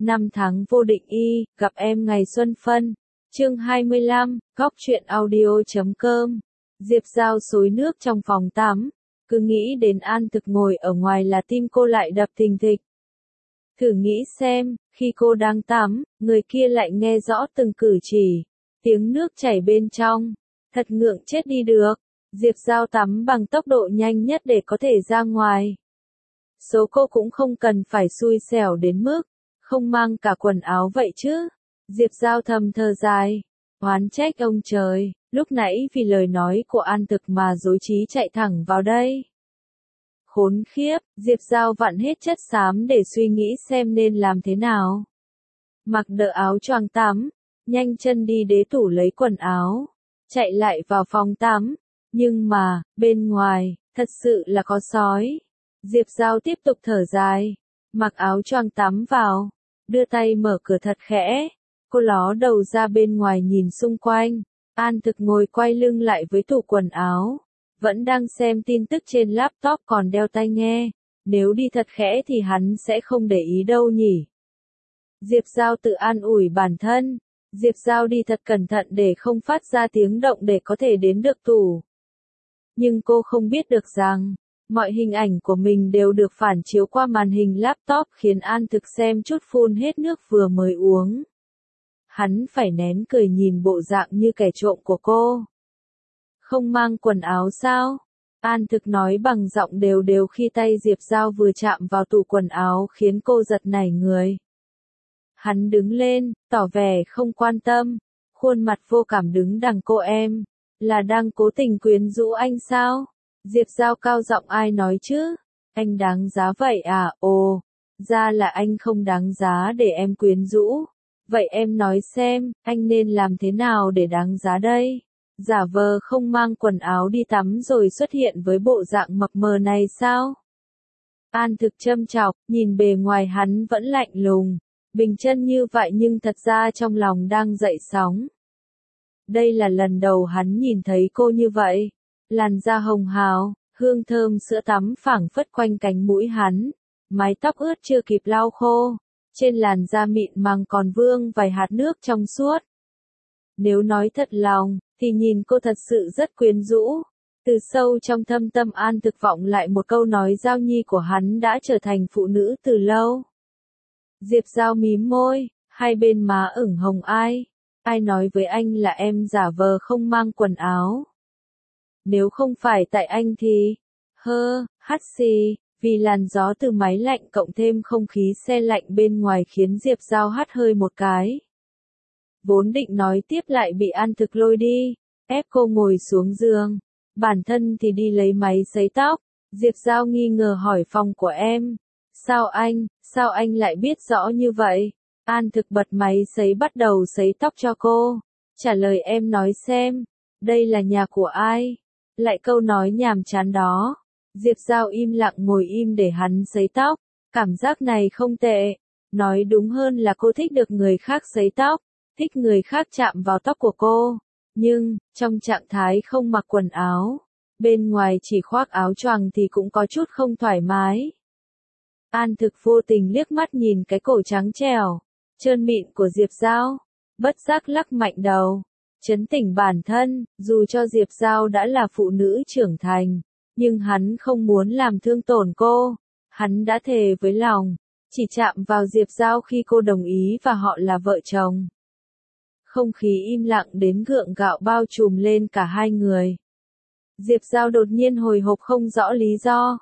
Năm tháng vô định y, gặp em ngày xuân phân. Chương 25, góc truyện audio.com. Diệp Giao xối nước trong phòng tắm, cứ nghĩ đến An Thực ngồi ở ngoài là tim cô lại đập thình thịch. Thử nghĩ xem, khi cô đang tắm, người kia lại nghe rõ từng cử chỉ, tiếng nước chảy bên trong, thật ngượng chết đi được. Diệp Giao tắm bằng tốc độ nhanh nhất để có thể ra ngoài. Số cô cũng không cần phải xui xẻo đến mức không mang cả quần áo vậy chứ. Diệp Giao thầm thở dài, oán trách ông trời, lúc nãy vì lời nói của An Thực mà dối trí chạy thẳng vào đây. Khốn khiếp, Diệp Giao vặn hết chất xám để suy nghĩ xem nên làm thế nào. Mặc đỡ áo choàng tắm, nhanh chân đi đế tủ lấy quần áo, chạy lại vào phòng tắm, nhưng mà, bên ngoài, thật sự là có sói. Diệp Giao tiếp tục thở dài, mặc áo choàng tắm vào, đưa tay mở cửa thật khẽ, cô ló đầu ra bên ngoài nhìn xung quanh. An Thực ngồi quay lưng lại với tủ quần áo, vẫn đang xem tin tức trên laptop còn đeo tai nghe, nếu đi thật khẽ thì hắn sẽ không để ý đâu nhỉ. Diệp Giao tự an ủi bản thân, Diệp Giao đi thật cẩn thận để không phát ra tiếng động để có thể đến được tủ. Nhưng cô không biết được rằng, mọi hình ảnh của mình đều được phản chiếu qua màn hình laptop khiến An Thực xem chút phun hết nước vừa mới uống. Hắn phải nén cười nhìn bộ dạng như kẻ trộm của cô. Không mang quần áo sao? An Thực nói bằng giọng đều đều khi tay Diệp Giao vừa chạm vào tủ quần áo khiến cô giật nảy người. Hắn đứng lên, tỏ vẻ không quan tâm, khuôn mặt vô cảm đứng đằng cô em. Là đang cố tình quyến rũ anh sao? Diệp Giao cao giọng ai nói chứ? Anh đáng giá vậy à? Ồ, ra là anh không đáng giá để em quyến rũ. Vậy em nói xem, anh nên làm thế nào để đáng giá đây? Giả vờ không mang quần áo đi tắm rồi xuất hiện với bộ dạng mập mờ này sao? An Thực châm chọc, nhìn bề ngoài hắn vẫn lạnh lùng, bình chân như vậy nhưng thật ra trong lòng đang dậy sóng. Đây là lần đầu hắn nhìn thấy cô như vậy. Làn da hồng hào, hương thơm sữa tắm phảng phất quanh cánh mũi hắn, mái tóc ướt chưa kịp lau khô, trên làn da mịn màng còn vương vài hạt nước trong suốt. Nếu nói thật lòng, thì nhìn cô thật sự rất quyến rũ. Từ sâu trong thâm tâm An Thực vọng lại một câu nói Giao Nhi của hắn đã trở thành phụ nữ từ lâu. Diệp Giao mím môi, hai bên má ửng hồng ai? Ai nói với anh là em giả vờ không mang quần áo? Nếu không phải tại anh thì, hắt xì, vì làn gió từ máy lạnh cộng thêm không khí xe lạnh bên ngoài khiến Diệp Giao hắt hơi một cái. Vốn định nói tiếp lại bị An Thực lôi đi, ép cô ngồi xuống giường, bản thân thì đi lấy máy sấy tóc. Diệp Giao nghi ngờ hỏi phòng của em. Sao anh lại biết rõ như vậy? An Thực bật máy sấy bắt đầu sấy tóc cho cô. Trả lời em nói xem, đây là nhà của ai? Lại câu nói nhàm chán đó. Diệp Giao im lặng ngồi im để hắn sấy tóc. Cảm giác này không tệ. Nói đúng hơn là cô thích được người khác sấy tóc, thích người khác chạm vào tóc của cô. Nhưng, trong trạng thái không mặc quần áo, bên ngoài chỉ khoác áo choàng thì cũng có chút không thoải mái. An Thực vô tình liếc mắt nhìn cái cổ trắng trẻo, trơn mịn của Diệp Giao, bất giác lắc mạnh đầu, trấn tĩnh bản thân, dù cho Diệp Giao đã là phụ nữ trưởng thành, nhưng hắn không muốn làm thương tổn cô, hắn đã thề với lòng, chỉ chạm vào Diệp Giao khi cô đồng ý và họ là vợ chồng. Không khí im lặng đến gượng gạo bao trùm lên cả hai người. Diệp Giao đột nhiên hồi hộp không rõ lý do.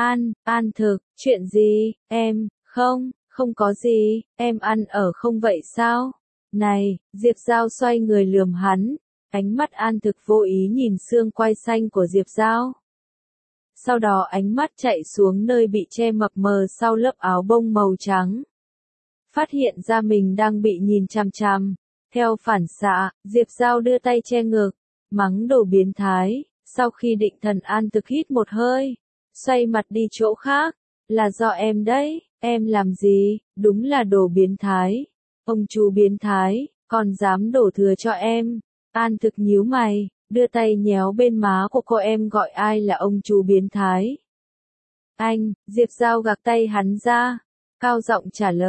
An Thực, chuyện gì, em, không có gì, em ăn ở không vậy sao? Này, Diệp Giao xoay người lườm hắn, ánh mắt An Thực vô ý nhìn xương quai xanh của Diệp Giao. Sau đó ánh mắt chạy xuống nơi bị che mập mờ sau lớp áo bông màu trắng. Phát hiện ra mình đang bị nhìn chằm chằm. Theo phản xạ, Diệp Giao đưa tay che ngực, mắng đồ biến thái. Sau khi định thần An Thực hít một hơi, xoay mặt đi chỗ khác. Là do em đấy, em làm gì, đúng là đồ biến thái. Ông chú biến thái, còn dám đổ thừa cho em. An Thực nhíu mày, đưa tay nhéo bên má của cô em gọi ai là ông chú biến thái. Anh, Diệp Giao gạt tay hắn ra, cao giọng trả lời,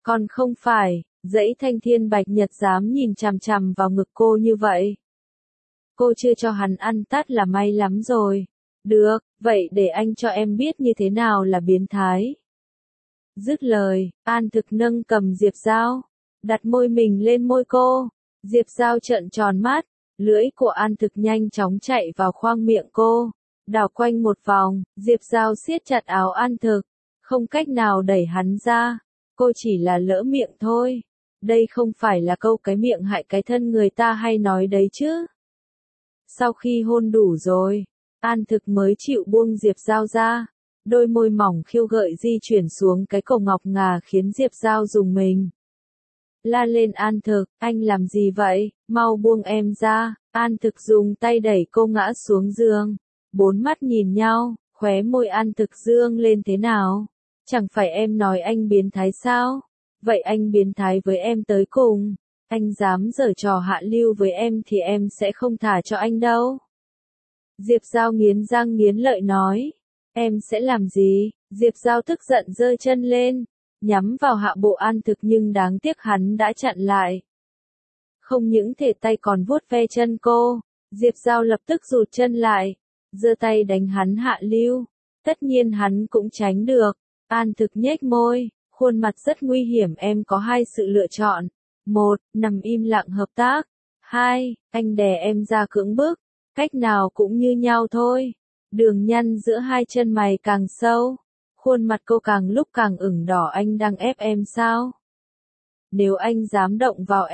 Còn không phải, dãy thanh thiên bạch nhật dám nhìn chằm chằm vào ngực cô như vậy. Cô chưa cho hắn ăn tát là may lắm rồi. Được, vậy để anh cho em biết như thế nào là biến thái. Dứt lời, An Thực nâng cầm Diệp Giao, đặt môi mình lên môi cô. Diệp Giao trợn tròn mắt, lưỡi của An Thực nhanh chóng chạy vào khoang miệng cô. Đảo quanh một vòng, Diệp Giao siết chặt áo An Thực, không cách nào đẩy hắn ra. Cô chỉ là lỡ miệng thôi. Đây không phải là câu cái miệng hại cái thân người ta hay nói đấy chứ. Sau khi hôn đủ rồi, An Thực mới chịu buông Diệp Giao ra. Đôi môi mỏng khiêu gợi di chuyển xuống cái cổ ngọc ngà khiến Diệp Giao rùng mình. La lên An Thực, anh làm gì vậy, mau buông em ra. An Thực dùng tay đẩy cô ngã xuống giường. Bốn mắt nhìn nhau, khóe môi An Thực dương lên thế nào? Chẳng phải em nói anh biến thái sao? Vậy anh biến thái với em tới cùng. Anh dám giở trò hạ lưu với em thì em sẽ không thả cho anh đâu. Diệp Giao nghiến răng nghiến lợi nói. Em sẽ làm gì? Diệp Giao tức giận giơ chân lên, nhắm vào hạ bộ An Thực nhưng đáng tiếc hắn đã chặn lại. Không những thể tay còn vuốt ve chân cô, Diệp Giao lập tức rụt chân lại, giơ tay đánh hắn hạ lưu. Tất nhiên hắn cũng tránh được. An Thực nhếch môi, khuôn mặt rất nguy hiểm. Em có hai sự lựa chọn. 1. Nằm im lặng hợp tác. 2. Anh đè em ra cưỡng bức. Cách nào cũng như nhau thôi. Đường nhăn giữa hai chân mày càng sâu. Khuôn mặt cô càng lúc càng ửng đỏ. Anh đang ép em sao? Nếu anh dám động vào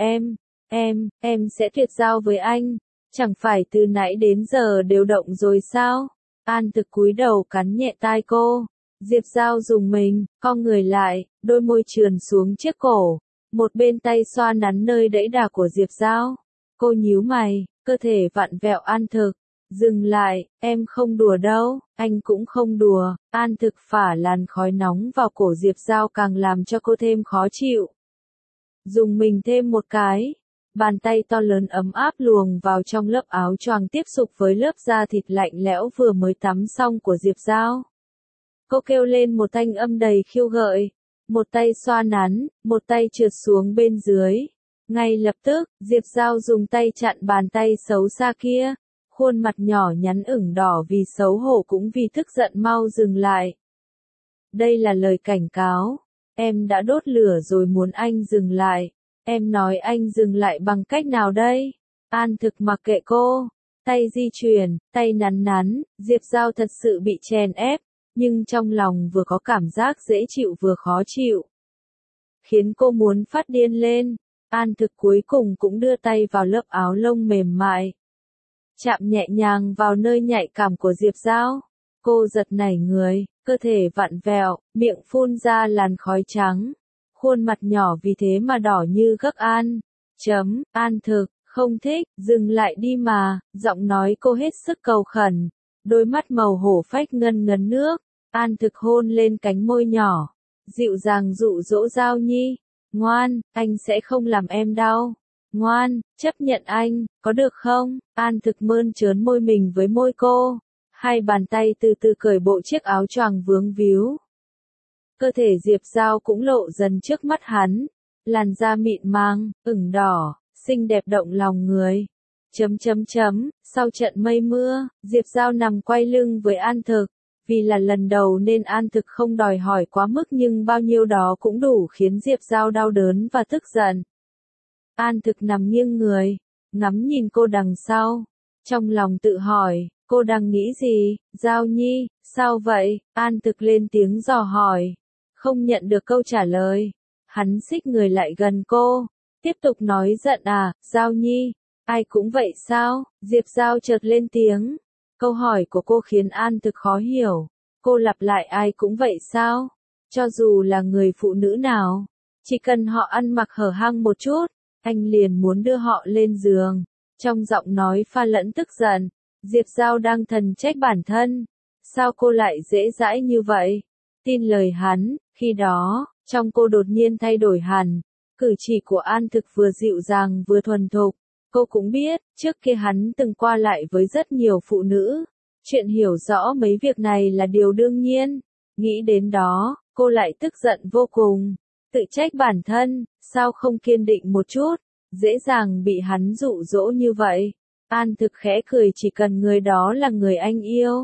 em sẽ tuyệt giao với anh. Chẳng phải từ nãy đến giờ đều động rồi sao? An Thực cúi đầu cắn nhẹ tai cô. Diệp Giao rùng mình, cong người lại, đôi môi trườn xuống chiếc cổ. Một bên tay xoa nắn nơi đẫy đà của Diệp Giao. Cô nhíu mày, cơ thể vặn vẹo An Thực. Dừng lại, em không đùa đâu, anh cũng không đùa. An Thực phả làn khói nóng vào cổ Diệp Giao càng làm cho cô thêm khó chịu. Dùng mình thêm một cái. Bàn tay to lớn ấm áp luồng vào trong lớp áo choàng tiếp xúc với lớp da thịt lạnh lẽo vừa mới tắm xong của Diệp Giao. Cô kêu lên một thanh âm đầy khiêu gợi. Một tay xoa nắn, một tay trượt xuống bên dưới. Ngay lập tức, Diệp Giao dùng tay chặn bàn tay xấu xa kia. Khuôn mặt nhỏ nhắn ửng đỏ vì xấu hổ cũng vì tức giận mau dừng lại. Đây là lời cảnh cáo. Em đã đốt lửa rồi muốn anh dừng lại. Em nói anh dừng lại bằng cách nào đây? An Thực mặc kệ cô. Tay di chuyển, tay nắn nắn, Diệp Giao thật sự bị chèn ép. Nhưng trong lòng vừa có cảm giác dễ chịu vừa khó chịu. Khiến cô muốn phát điên lên. An Thực cuối cùng cũng đưa tay vào lớp áo lông mềm mại. Chạm nhẹ nhàng vào nơi nhạy cảm của Diệp Giao. Cô giật nảy người, cơ thể vặn vẹo, miệng phun ra làn khói trắng. Khuôn mặt nhỏ vì thế mà đỏ như gấc An. An Thực, không thích, dừng lại đi mà, giọng nói cô hết sức cầu khẩn. Đôi mắt màu hổ phách ngân ngấn nước. An Thực hôn lên cánh môi nhỏ. Dịu dàng dụ dỗ Giao Nhi. Ngoan, anh sẽ không làm em đau. Ngoan, chấp nhận anh, có được không? An Thực mơn trớn môi mình với môi cô. Hai bàn tay từ từ cởi bộ chiếc áo choàng vướng víu. Cơ thể Diệp Giao cũng lộ dần trước mắt hắn. Làn da mịn màng, ửng đỏ, xinh đẹp động lòng người. Sau trận mây mưa, Diệp Giao nằm quay lưng với An Thực. Vì là lần đầu nên An Thực không đòi hỏi quá mức nhưng bao nhiêu đó cũng đủ khiến Diệp Giao đau đớn và tức giận. An Thực nằm nghiêng người, ngắm nhìn cô đằng sau. Trong lòng tự hỏi, cô đang nghĩ gì? Giao Nhi, sao vậy? An Thực lên tiếng dò hỏi. Không nhận được câu trả lời. Hắn xích người lại gần cô. Tiếp tục nói giận à, Giao Nhi? Ai cũng vậy sao? Diệp Giao chợt lên tiếng. Câu hỏi của cô khiến An Thực khó hiểu. Cô lặp lại ai cũng vậy sao? Cho dù là người phụ nữ nào, chỉ cần họ ăn mặc hở hang một chút, anh liền muốn đưa họ lên giường. Trong giọng nói pha lẫn tức giận, Diệp Giao đang thầm trách bản thân. Sao cô lại dễ dãi như vậy? Tin lời hắn, khi đó, trong cô đột nhiên thay đổi hẳn. Cử chỉ của An Thực vừa dịu dàng vừa thuần thục. Cô cũng biết, trước kia hắn từng qua lại với rất nhiều phụ nữ. Chuyện hiểu rõ mấy việc này là điều đương nhiên. Nghĩ đến đó, cô lại tức giận vô cùng. Tự trách bản thân, sao không kiên định một chút, dễ dàng bị hắn dụ dỗ như vậy. An Thực khẽ cười, chỉ cần người đó là người anh yêu.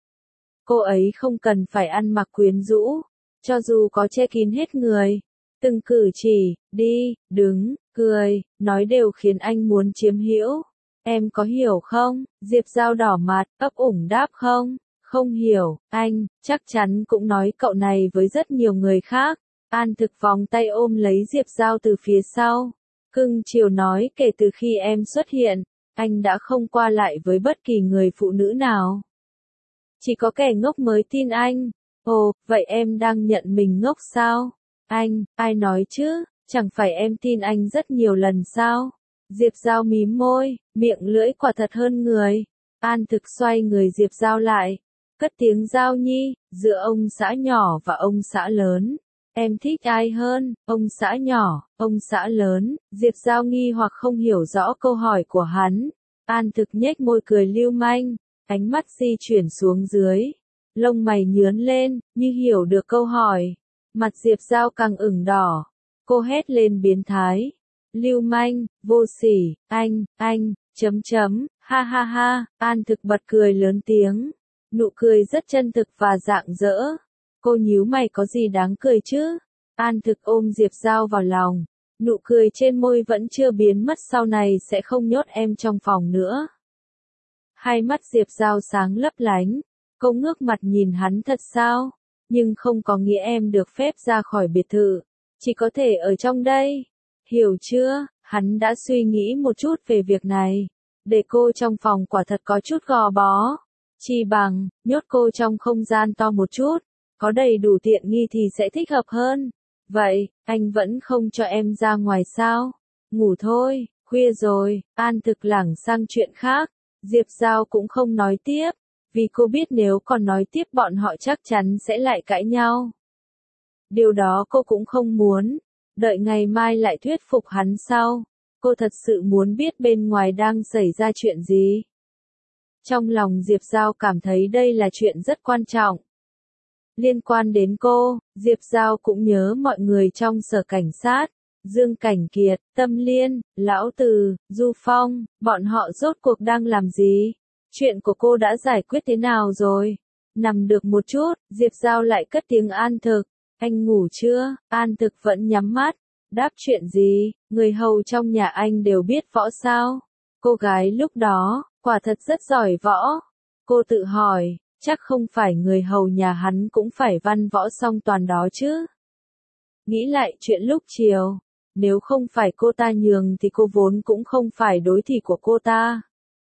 Cô ấy không cần phải ăn mặc quyến rũ, cho dù có che kín hết người. Từng cử chỉ, đi, đứng, cười, nói đều khiến anh muốn chiếm hữu. Em có hiểu không? Diệp Giao đỏ mặt, ấp ủng đáp không. Không hiểu, anh, chắc chắn cũng nói cậu này với rất nhiều người khác. An Thực vòng tay ôm lấy Diệp Giao từ phía sau. Cưng chiều nói, kể từ khi em xuất hiện, anh đã không qua lại với bất kỳ người phụ nữ nào. Chỉ có kẻ ngốc mới tin anh. Ồ, vậy em đang nhận mình ngốc sao? Anh, ai nói chứ, chẳng phải em tin anh rất nhiều lần sao? Diệp Giao mím môi, miệng lưỡi quả thật hơn người. An Thực xoay người Diệp Giao lại, cất tiếng Giao Nhi, giữa ông xã nhỏ và ông xã lớn. Em thích ai hơn, ông xã nhỏ, ông xã lớn? Diệp Giao nghi hoặc không hiểu rõ câu hỏi của hắn. An Thực nhếch môi cười lưu manh, ánh mắt di chuyển xuống dưới. Lông mày nhướn lên, như hiểu được câu hỏi. Mặt Diệp Giao càng ửng đỏ. Cô hét lên biến thái. Lưu manh, vô sỉ, anh, ha ha ha. An Thực bật cười lớn tiếng. Nụ cười rất chân thực và rạng rỡ. Cô nhíu mày, có gì đáng cười chứ? An Thực ôm Diệp Giao vào lòng. Nụ cười trên môi vẫn chưa biến mất, sau này sẽ không nhốt em trong phòng nữa. Hai mắt Diệp Giao sáng lấp lánh. Cô ngước mặt nhìn hắn, thật sao? Nhưng không có nghĩa em được phép ra khỏi biệt thự. Chỉ có thể ở trong đây. Hiểu chưa? Hắn đã suy nghĩ một chút về việc này. Để cô trong phòng quả thật có chút gò bó. Chi bằng, nhốt cô trong không gian to một chút. Có đầy đủ tiện nghi thì sẽ thích hợp hơn. Vậy, anh vẫn không cho em ra ngoài sao? Ngủ thôi, khuya rồi. An Thực lảng sang chuyện khác. Diệp Giao cũng không nói tiếp. Vì cô biết nếu còn nói tiếp bọn họ chắc chắn sẽ lại cãi nhau. Điều đó cô cũng không muốn. Đợi ngày mai lại thuyết phục hắn sau. Cô thật sự muốn biết bên ngoài đang xảy ra chuyện gì. Trong lòng Diệp Giao cảm thấy đây là chuyện rất quan trọng. Liên quan đến cô, Diệp Giao cũng nhớ mọi người trong sở cảnh sát. Dương Cảnh Kiệt, Tâm Liên, Lão Từ, Du Phong, bọn họ rốt cuộc đang làm gì? Chuyện của cô đã giải quyết thế nào rồi? Nằm được một chút, Diệp Giao lại cất tiếng An Thực. Anh ngủ chưa? An Thực vẫn nhắm mắt. Đáp chuyện gì? Người hầu trong nhà anh đều biết võ sao? Cô gái lúc đó, quả thật rất giỏi võ. Cô tự hỏi, chắc không phải người hầu nhà hắn cũng phải văn võ song toàn đó chứ? Nghĩ lại chuyện lúc chiều, nếu không phải cô ta nhường thì cô vốn cũng không phải đối thủ của cô ta.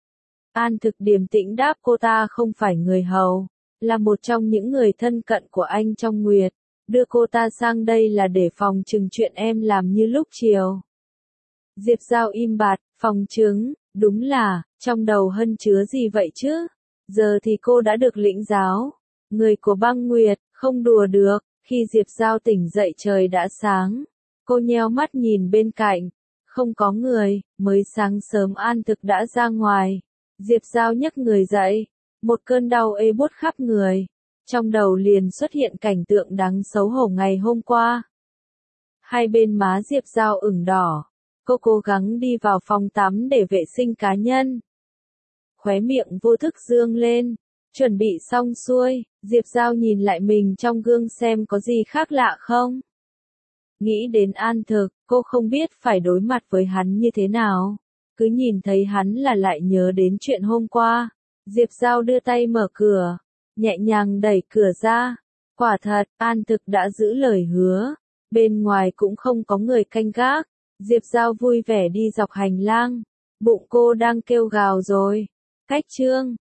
An Thực điềm tĩnh đáp cô ta không phải người hầu, là một trong những người thân cận của anh trong Nguyệt. Đưa cô ta sang đây là để phòng chừng chuyện em làm như lúc chiều. Diệp Giao im bặt, phòng chứng, đúng là, trong đầu Hân chứa gì vậy chứ? Giờ thì cô đã được lĩnh giáo. Người của Băng Nguyệt, không đùa được. Khi Diệp Giao tỉnh dậy trời đã sáng. Cô nheo mắt nhìn bên cạnh. Không có người, mới sáng sớm An Thực đã ra ngoài. Diệp Giao nhấc người dậy. Một cơn đau ê buốt khắp người. Trong đầu liền xuất hiện cảnh tượng đáng xấu hổ ngày hôm qua. Hai bên má Diệp Giao ửng đỏ. Cô cố gắng đi vào phòng tắm để vệ sinh cá nhân. Khóe miệng vô thức dương lên. Chuẩn bị xong xuôi, Diệp Giao nhìn lại mình trong gương xem có gì khác lạ không. Nghĩ đến An Thực, cô không biết phải đối mặt với hắn như thế nào. Cứ nhìn thấy hắn là lại nhớ đến chuyện hôm qua. Diệp Giao đưa tay mở cửa, nhẹ nhàng đẩy cửa ra. Quả thật, An Thực đã giữ lời hứa. Bên ngoài cũng không có người canh gác. Diệp Giao vui vẻ đi dọc hành lang. Bụng cô đang kêu gào rồi. Cách chương